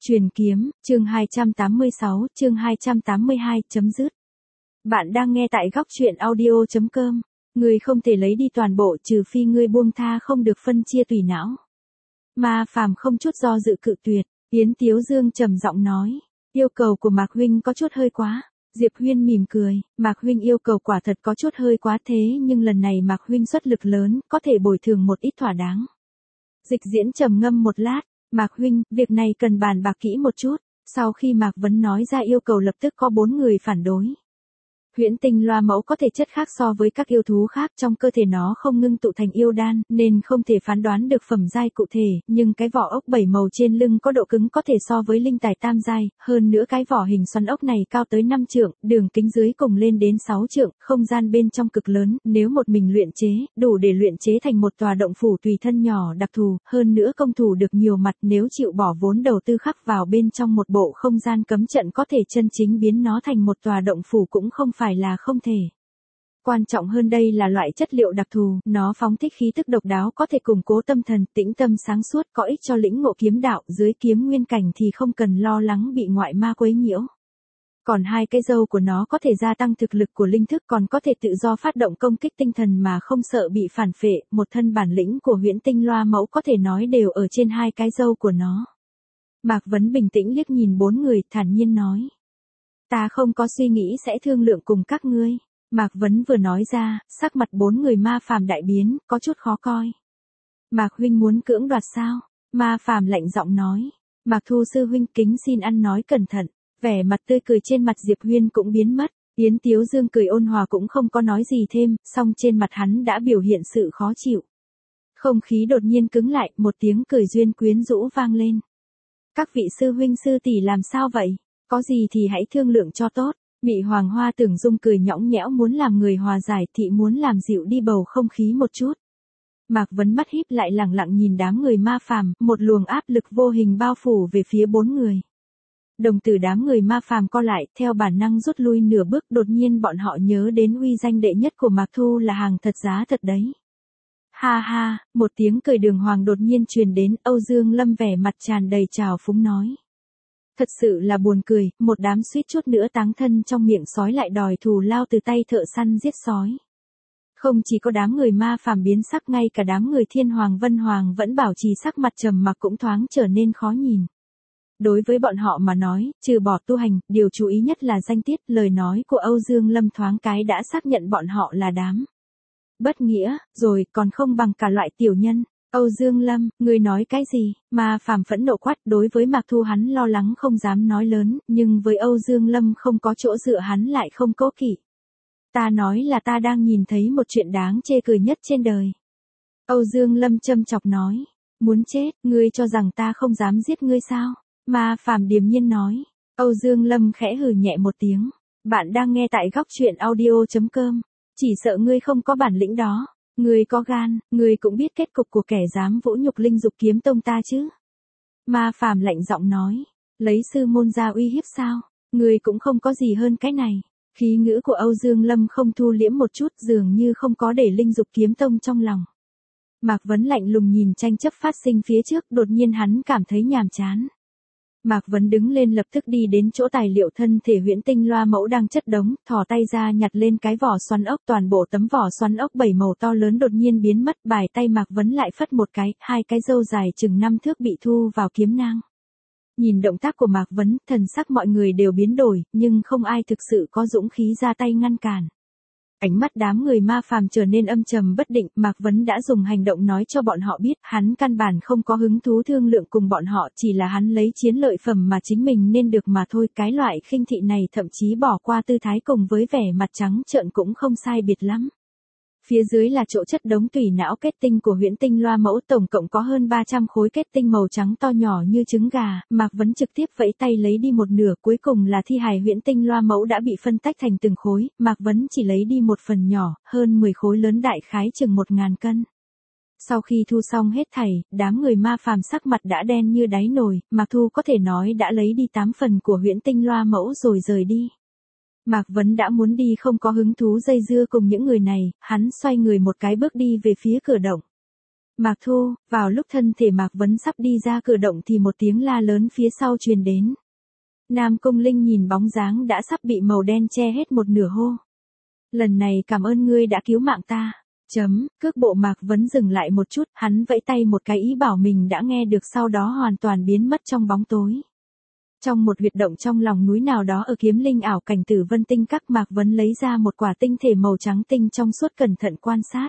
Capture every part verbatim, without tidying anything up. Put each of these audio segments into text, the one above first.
Truyền kiếm, chương hai trăm tám mươi sáu, chương hai trăm tám mươi hai, chấm dứt. Bạn đang nghe tại góc truyện audio chấm com. Ngươi không thể lấy đi toàn bộ trừ phi ngươi buông tha không được phân chia tùy não. Ma Phàm không chút do dự cự tuyệt, Yến Tiếu Dương trầm giọng nói, yêu cầu của Mạc huynh có chút hơi quá. Diệp Huyên mỉm cười, Mạc huynh yêu cầu quả thật có chút hơi quá thế nhưng lần này Mạc huynh xuất lực lớn, có thể bồi thường một ít thỏa đáng. Dịch Diễn trầm ngâm một lát, Mạc huynh, việc này cần bàn bạc kỹ một chút. Sau khi Mạc Vấn nói ra yêu cầu lập tức có bốn người phản đối. Huyễn tinh loa mẫu có thể chất khác so với các yêu thú khác, trong cơ thể nó không ngưng tụ thành yêu đan, nên không thể phán đoán được phẩm giai cụ thể, nhưng cái vỏ ốc bảy màu trên lưng có độ cứng có thể so với linh tài tam giai, hơn nữa cái vỏ hình xoắn ốc này cao tới năm trượng, đường kính dưới cùng lên đến sáu trượng, không gian bên trong cực lớn, nếu một mình luyện chế, đủ để luyện chế thành một tòa động phủ tùy thân nhỏ đặc thù, hơn nữa công thủ được nhiều mặt, nếu chịu bỏ vốn đầu tư khắc vào bên trong một bộ không gian cấm trận có thể chân chính biến nó thành một tòa động phủ cũng không phải phải là không thể. Quan trọng hơn đây là loại chất liệu đặc thù, nó phóng thích khí tức độc đáo có thể củng cố tâm thần, tĩnh tâm sáng suốt, có ích cho lĩnh ngộ kiếm đạo, dưới kiếm nguyên cảnh thì không cần lo lắng bị ngoại ma quấy nhiễu. Còn hai cái râu của nó có thể gia tăng thực lực của linh thức, còn có thể tự do phát động công kích tinh thần mà không sợ bị phản phệ, một thân bản lĩnh của huyễn tinh loa mẫu có thể nói đều ở trên hai cái râu của nó. Mạc Vấn bình tĩnh liếc nhìn bốn người, thản nhiên nói. Ta không có suy nghĩ sẽ thương lượng cùng các ngươi. Mạc Vấn vừa nói ra, sắc mặt bốn người Ma Phàm đại biến, có chút khó coi. Mạc huynh muốn cưỡng đoạt sao? Ma Phàm lạnh giọng nói. Mạc Thu sư huynh kính xin ăn nói cẩn thận. Vẻ mặt tươi cười trên mặt Diệp Huyên cũng biến mất. Yến Tiếu Dương cười ôn hòa cũng không có nói gì thêm, song trên mặt hắn đã biểu hiện sự khó chịu. Không khí đột nhiên cứng lại, một tiếng cười duyên quyến rũ vang lên. Các vị sư huynh sư tỷ làm sao vậy? Có gì thì hãy thương lượng cho tốt. Mị Hoàng Hoa Tưởng Dung cười nhõng nhẽo muốn làm người hòa giải, thị muốn làm dịu đi bầu không khí một chút. Mạc Vấn mắt híp lại lẳng lặng nhìn đám người Ma Phàm, một luồng áp lực vô hình bao phủ về phía bốn người. Đồng tử đám người Ma Phàm co lại, theo bản năng rút lui nửa bước, đột nhiên bọn họ nhớ đến uy danh đệ nhất của Mạc Thu là hàng thật giá thật đấy. Ha ha, một tiếng cười đường hoàng đột nhiên truyền đến, Âu Dương Lâm vẻ mặt tràn đầy trào phúng nói. Thật sự là buồn cười, một đám suýt chút nữa táng thân trong miệng sói lại đòi thù lao từ tay thợ săn giết sói. Không chỉ có đám người Ma Phàm biến sắc, ngay cả đám người Thiên Hoàng Vân Hoàng vẫn bảo trì sắc mặt trầm mặc cũng thoáng trở nên khó nhìn. Đối với bọn họ mà nói, trừ bỏ tu hành, điều chú ý nhất là danh tiết, lời nói của Âu Dương Lâm thoáng cái đã xác nhận bọn họ là đám bất nghĩa, rồi còn không bằng cả loại tiểu nhân. Âu Dương Lâm, ngươi nói cái gì? Ma Phàm phẫn nộ quát, đối với Mạc Thu hắn lo lắng không dám nói lớn, nhưng với Âu Dương Lâm không có chỗ dựa hắn lại không cố kỵ. Ta nói là ta đang nhìn thấy một chuyện đáng chê cười nhất trên đời. Âu Dương Lâm châm chọc nói, muốn chết, ngươi cho rằng ta không dám giết ngươi sao? Ma Phàm điềm nhiên nói. Âu Dương Lâm khẽ hừ nhẹ một tiếng. Bạn đang nghe tại góc truyện audio chấm com. Chỉ sợ ngươi không có bản lĩnh đó. Ngươi có gan, ngươi cũng biết kết cục của kẻ dám vũ nhục Linh Dục Kiếm Tông ta chứ? Ma Phàm lạnh giọng nói, lấy sư môn ra uy hiếp sao? Ngươi cũng không có gì hơn cái này. Khí ngữ của Âu Dương Lâm không thu liễm một chút, dường như không có để Linh Dục Kiếm Tông trong lòng. Mạc Vấn lạnh lùng nhìn tranh chấp phát sinh phía trước, đột nhiên hắn cảm thấy nhàm chán. Mạc Vấn đứng lên lập tức đi đến chỗ tài liệu thân thể huyễn tinh loa mẫu đang chất đống, thò tay ra nhặt lên cái vỏ xoắn ốc, toàn bộ tấm vỏ xoắn ốc bảy màu to lớn đột nhiên biến mất, bài tay Mạc Vấn lại phất một cái, hai cái râu dài chừng năm thước bị thu vào kiếm nang. Nhìn động tác của Mạc Vấn, thần sắc mọi người đều biến đổi, nhưng không ai thực sự có dũng khí ra tay ngăn cản. Ánh mắt đám người Ma Phàm trở nên âm trầm bất định, Mạc Vấn đã dùng hành động nói cho bọn họ biết, hắn căn bản không có hứng thú thương lượng cùng bọn họ, chỉ là hắn lấy chiến lợi phẩm mà chính mình nên được mà thôi, cái loại khinh thị này thậm chí bỏ qua tư thái cùng với vẻ mặt trắng trợn cũng không sai biệt lắm. Phía dưới là chỗ chất đống tùy não kết tinh của huyễn tinh loa mẫu, tổng cộng có hơn ba trăm khối kết tinh màu trắng to nhỏ như trứng gà, Mạc Vấn trực tiếp vẫy tay lấy đi một nửa, cuối cùng là thi hài huyễn tinh loa mẫu đã bị phân tách thành từng khối, Mạc Vấn chỉ lấy đi một phần nhỏ, hơn mười khối lớn đại khái chừng một ngàn cân. Sau khi thu xong hết thảy, đám người Ma Phàm sắc mặt đã đen như đáy nồi, Mạc Thu có thể nói đã lấy đi tám phần của huyễn tinh loa mẫu rồi rời đi. Mạc Vấn đã muốn đi không có hứng thú dây dưa cùng những người này, hắn xoay người một cái bước đi về phía cửa động. Mạc Thu, vào lúc thân thể Mạc Vấn sắp đi ra cửa động thì một tiếng la lớn phía sau truyền đến. Nam Cung Linh nhìn bóng dáng đã sắp bị màu đen che hết một nửa hô. Lần này cảm ơn ngươi đã cứu mạng ta. Chấm, cước bộ Mạc Vấn dừng lại một chút, hắn vẫy tay một cái ý bảo mình đã nghe được, sau đó hoàn toàn biến mất trong bóng tối. Trong một huyệt động trong lòng núi nào đó ở Kiếm Linh ảo cảnh Tử Vân Tinh Các, Mạc Vấn lấy ra một quả tinh thể màu trắng tinh trong suốt cẩn thận quan sát.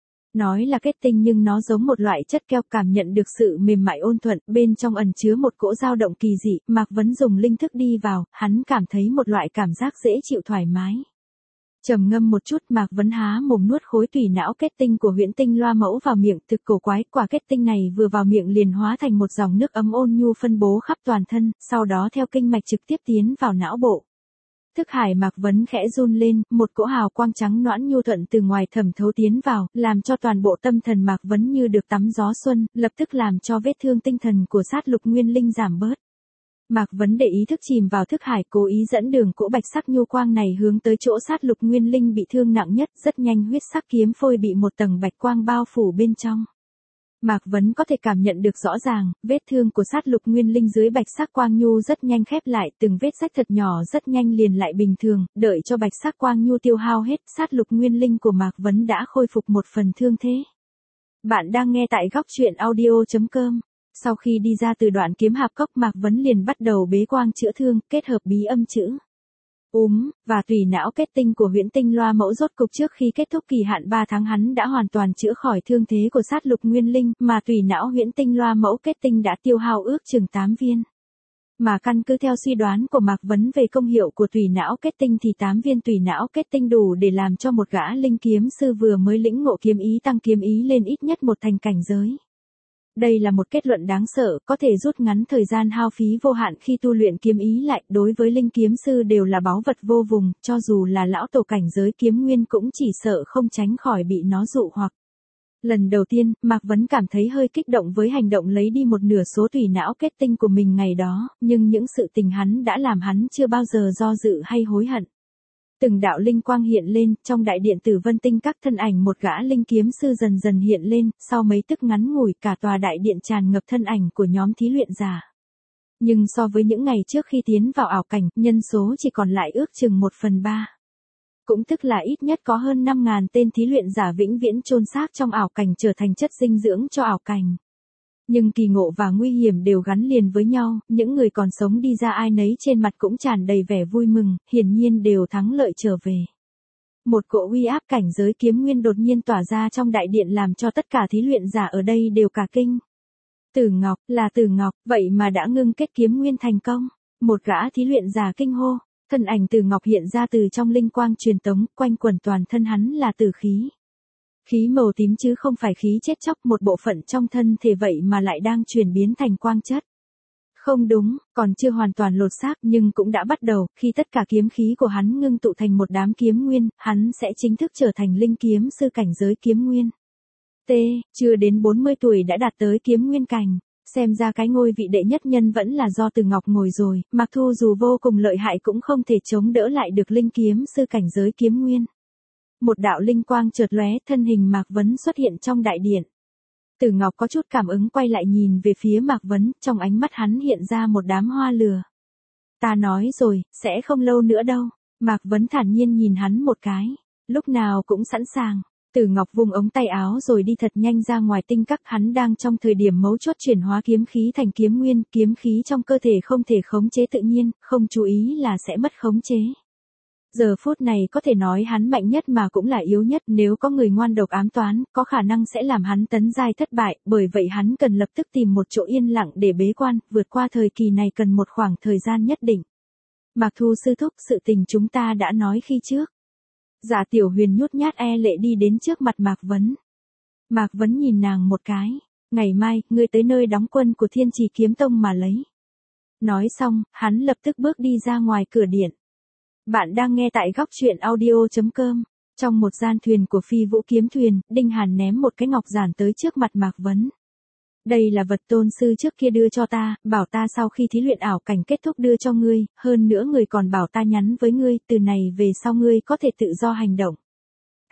Nói là kết tinh nhưng nó giống một loại chất keo, cảm nhận được sự mềm mại ôn thuận, bên trong ẩn chứa một cỗ dao động kỳ dị. Mạc Vấn dùng linh thức đi vào, hắn cảm thấy một loại cảm giác dễ chịu thoải mái. Trầm ngâm một chút, Mạc Vấn há mồm nuốt khối tùy não kết tinh của Huyễn Tinh Loa Mẫu vào miệng, thực cổ quái, quả kết tinh này vừa vào miệng liền hóa thành một dòng nước ấm ôn nhu phân bố khắp toàn thân, sau đó theo kinh mạch trực tiếp tiến vào não bộ. Thức hải Mạc Vấn khẽ run lên, một cỗ hào quang trắng nõn nhu thuận từ ngoài thẩm thấu tiến vào, làm cho toàn bộ tâm thần Mạc Vấn như được tắm gió xuân, lập tức làm cho vết thương tinh thần của Sát Lục Nguyên Linh giảm bớt. Mạc Vấn để ý thức chìm vào thức hải, cố ý dẫn đường cỗ bạch sắc nhu quang này hướng tới chỗ Sát Lục Nguyên Linh bị thương nặng nhất, rất nhanh huyết sắc kiếm phôi bị một tầng bạch quang bao phủ bên trong. Mạc Vấn có thể cảm nhận được rõ ràng, vết thương của Sát Lục Nguyên Linh dưới bạch sắc quang nhu rất nhanh khép lại, từng vết rách thật nhỏ rất nhanh liền lại bình thường, đợi cho bạch sắc quang nhu tiêu hao hết, Sát Lục Nguyên Linh của Mạc Vấn đã khôi phục một phần thương thế. Bạn đang nghe tại góc truyện audio chấm com. Sau khi đi ra từ đoạn kiếm hạp cốc, Mạc Vấn liền bắt đầu bế quang chữa thương, kết hợp bí âm chữ úm, và tùy não kết tinh của Huyễn Tinh Loa Mẫu. Rốt cục trước khi kết thúc kỳ hạn ba tháng, hắn đã hoàn toàn chữa khỏi thương thế của Sát Lục Nguyên Linh, mà tùy não Huyễn Tinh Loa Mẫu kết tinh đã tiêu hao ước chừng tám viên. Mà căn cứ theo suy đoán của Mạc Vấn về công hiệu của tùy não kết tinh thì tám viên tùy não kết tinh đủ để làm cho một gã linh kiếm sư vừa mới lĩnh ngộ kiếm ý tăng kiếm ý lên ít nhất một thành cảnh giới. Đây là một kết luận đáng sợ, có thể rút ngắn thời gian hao phí vô hạn khi tu luyện kiếm ý lại, đối với linh kiếm sư đều là báu vật vô vùng, cho dù là lão tổ cảnh giới kiếm nguyên cũng chỉ sợ không tránh khỏi bị nó dụ hoặc. Lần đầu tiên, Mạc Vấn cảm thấy hơi kích động với hành động lấy đi một nửa số tùy não kết tinh của mình ngày đó, nhưng những sự tình hắn đã làm hắn chưa bao giờ do dự hay hối hận. Từng đạo linh quang hiện lên, trong đại điện Tử Vân Tinh Các, thân ảnh một gã linh kiếm sư dần dần hiện lên, sau mấy tức ngắn ngủi cả tòa đại điện tràn ngập thân ảnh của nhóm thí luyện giả. Nhưng so với những ngày trước khi tiến vào ảo cảnh, nhân số chỉ còn lại ước chừng một phần ba. Cũng tức là ít nhất có hơn năm ngàn tên thí luyện giả vĩnh viễn chôn xác trong ảo cảnh, trở thành chất dinh dưỡng cho ảo cảnh. Nhưng kỳ ngộ và nguy hiểm đều gắn liền với nhau, những người còn sống đi ra ai nấy trên mặt cũng tràn đầy vẻ vui mừng, hiển nhiên đều thắng lợi trở về. Một cỗ uy áp cảnh giới kiếm nguyên đột nhiên tỏa ra trong đại điện làm cho tất cả thí luyện giả ở đây đều cả kinh. Tử Ngọc, là Tử Ngọc, vậy mà đã ngưng kết kiếm nguyên thành công. Một gã thí luyện giả kinh hô, thân ảnh Tử Ngọc hiện ra từ trong linh quang truyền tống, quanh quẩn toàn thân hắn là tử khí. Khí màu tím chứ không phải khí chết chóc, một bộ phận trong thân thể vậy mà lại đang chuyển biến thành quang chất. Không đúng, còn chưa hoàn toàn lột xác nhưng cũng đã bắt đầu, khi tất cả kiếm khí của hắn ngưng tụ thành một đám kiếm nguyên, hắn sẽ chính thức trở thành linh kiếm sư cảnh giới kiếm nguyên. T, chưa đến bốn mươi tuổi đã đạt tới kiếm nguyên cảnh, xem ra cái ngôi vị đệ nhất nhân vẫn là do Từ Ngọc ngồi rồi, Mạc Thu dù vô cùng lợi hại cũng không thể chống đỡ lại được linh kiếm sư cảnh giới kiếm nguyên. Một đạo linh quang chợt lóe, thân hình Mạc Vấn xuất hiện trong đại điện. Tử Ngọc có chút cảm ứng quay lại nhìn về phía Mạc Vấn, trong ánh mắt hắn hiện ra một đám hoa lửa. Ta nói rồi, sẽ không lâu nữa đâu. Mạc Vấn thản nhiên nhìn hắn một cái. Lúc nào cũng sẵn sàng. Tử Ngọc vung ống tay áo rồi đi thật nhanh ra ngoài tinh các, hắn đang trong thời điểm mấu chốt chuyển hóa kiếm khí thành kiếm nguyên, kiếm khí trong cơ thể không thể khống chế tự nhiên, không chú ý là sẽ mất khống chế. Giờ phút này có thể nói hắn mạnh nhất mà cũng là yếu nhất, nếu có người ngoan độc ám toán, có khả năng sẽ làm hắn tấn giai thất bại, bởi vậy hắn cần lập tức tìm một chỗ yên lặng để bế quan, vượt qua thời kỳ này cần một khoảng thời gian nhất định. Mạc Thu sư thúc, sự tình chúng ta đã nói khi trước. Dạ Tiểu Huyền nhút nhát e lệ đi đến trước mặt Mạc Vấn. Mạc Vấn nhìn nàng một cái, ngày mai, ngươi tới nơi đóng quân của Thiên Trì Kiếm Tông mà lấy. Nói xong, hắn lập tức bước đi ra ngoài cửa điện. Bạn đang nghe tại góc truyện audio chấm com. Trong một gian thuyền của Phi Vũ Kiếm Thuyền, Đinh Hàn ném một cái ngọc giản tới trước mặt Mạc Vấn. Đây là vật tôn sư trước kia đưa cho ta, bảo ta sau khi thí luyện ảo cảnh kết thúc đưa cho ngươi, hơn nữa người còn bảo ta nhắn với ngươi, từ này về sau ngươi có thể tự do hành động.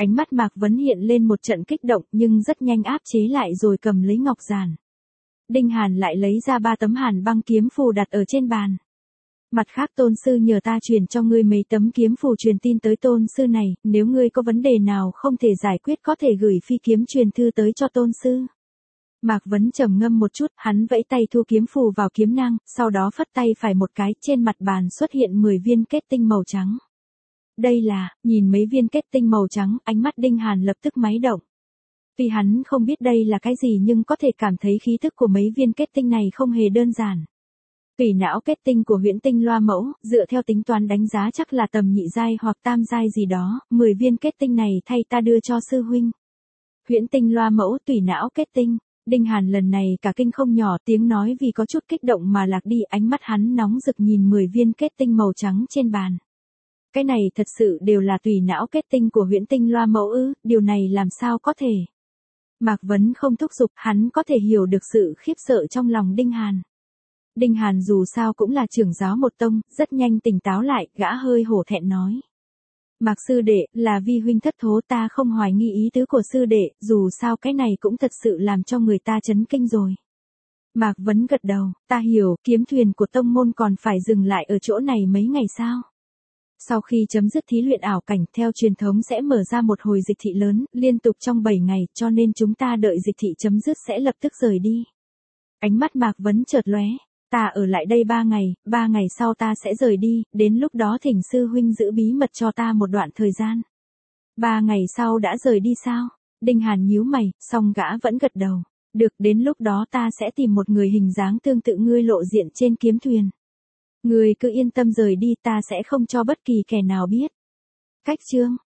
Ánh mắt Mạc Vấn hiện lên một trận kích động nhưng rất nhanh áp chế lại rồi cầm lấy ngọc giản. Đinh Hàn lại lấy ra ba tấm hàn băng kiếm phù đặt ở trên bàn. Mặt khác tôn sư nhờ ta truyền cho ngươi mấy tấm kiếm phù truyền tin tới tôn sư này, nếu ngươi có vấn đề nào không thể giải quyết có thể gửi phi kiếm truyền thư tới cho tôn sư. Mạc Vấn trầm ngâm một chút, hắn vẫy tay thu kiếm phù vào kiếm nang, sau đó phất tay phải một cái, trên mặt bàn xuất hiện mười viên kết tinh màu trắng. Đây là, nhìn mấy viên kết tinh màu trắng, ánh mắt Đinh Hàn lập tức máy động. Vì hắn không biết đây là cái gì nhưng có thể cảm thấy khí thức của mấy viên kết tinh này không hề đơn giản. Tùy não kết tinh của huyễn tinh loa mẫu, dựa theo tính toán đánh giá chắc là tầm nhị giai hoặc tam giai gì đó, mười viên kết tinh này thay ta đưa cho sư huynh. Huyễn tinh loa mẫu tùy não kết tinh, Đinh Hàn lần này cả kinh không nhỏ, tiếng nói vì có chút kích động mà lạc đi, ánh mắt hắn nóng rực nhìn mười viên kết tinh màu trắng trên bàn. Cái này thật sự đều là tùy não kết tinh của huyễn tinh loa mẫu ư, điều này làm sao có thể. Mạc Vấn không thúc giục, hắn có thể hiểu được sự khiếp sợ trong lòng Đinh Hàn. Đinh Hàn dù sao cũng là trưởng giáo một tông, rất nhanh tỉnh táo lại, gã hơi hổ thẹn nói. Mạc sư đệ, là vi huynh thất thố, ta không hoài nghi ý tứ của sư đệ, dù sao cái này cũng thật sự làm cho người ta chấn kinh rồi. Mạc Vấn gật đầu, ta hiểu, kiếm thuyền của tông môn còn phải dừng lại ở chỗ này mấy ngày sao? Sau khi chấm dứt thí luyện ảo cảnh, theo truyền thống sẽ mở ra một hồi dịch thị lớn, liên tục trong bảy ngày, cho nên chúng ta đợi dịch thị chấm dứt sẽ lập tức rời đi. Ánh mắt Mạc Vấn chợt lóe, ta ở lại đây ba ngày, ba ngày sau ta sẽ rời đi, đến lúc đó thỉnh sư huynh giữ bí mật cho ta một đoạn thời gian. Ba ngày sau đã rời đi sao? Đinh Hàn nhíu mày, song gã vẫn gật đầu. Được, đến lúc đó ta sẽ tìm một người hình dáng tương tự ngươi lộ diện trên kiếm thuyền. Ngươi cứ yên tâm rời đi, ta sẽ không cho bất kỳ kẻ nào biết. Cách chương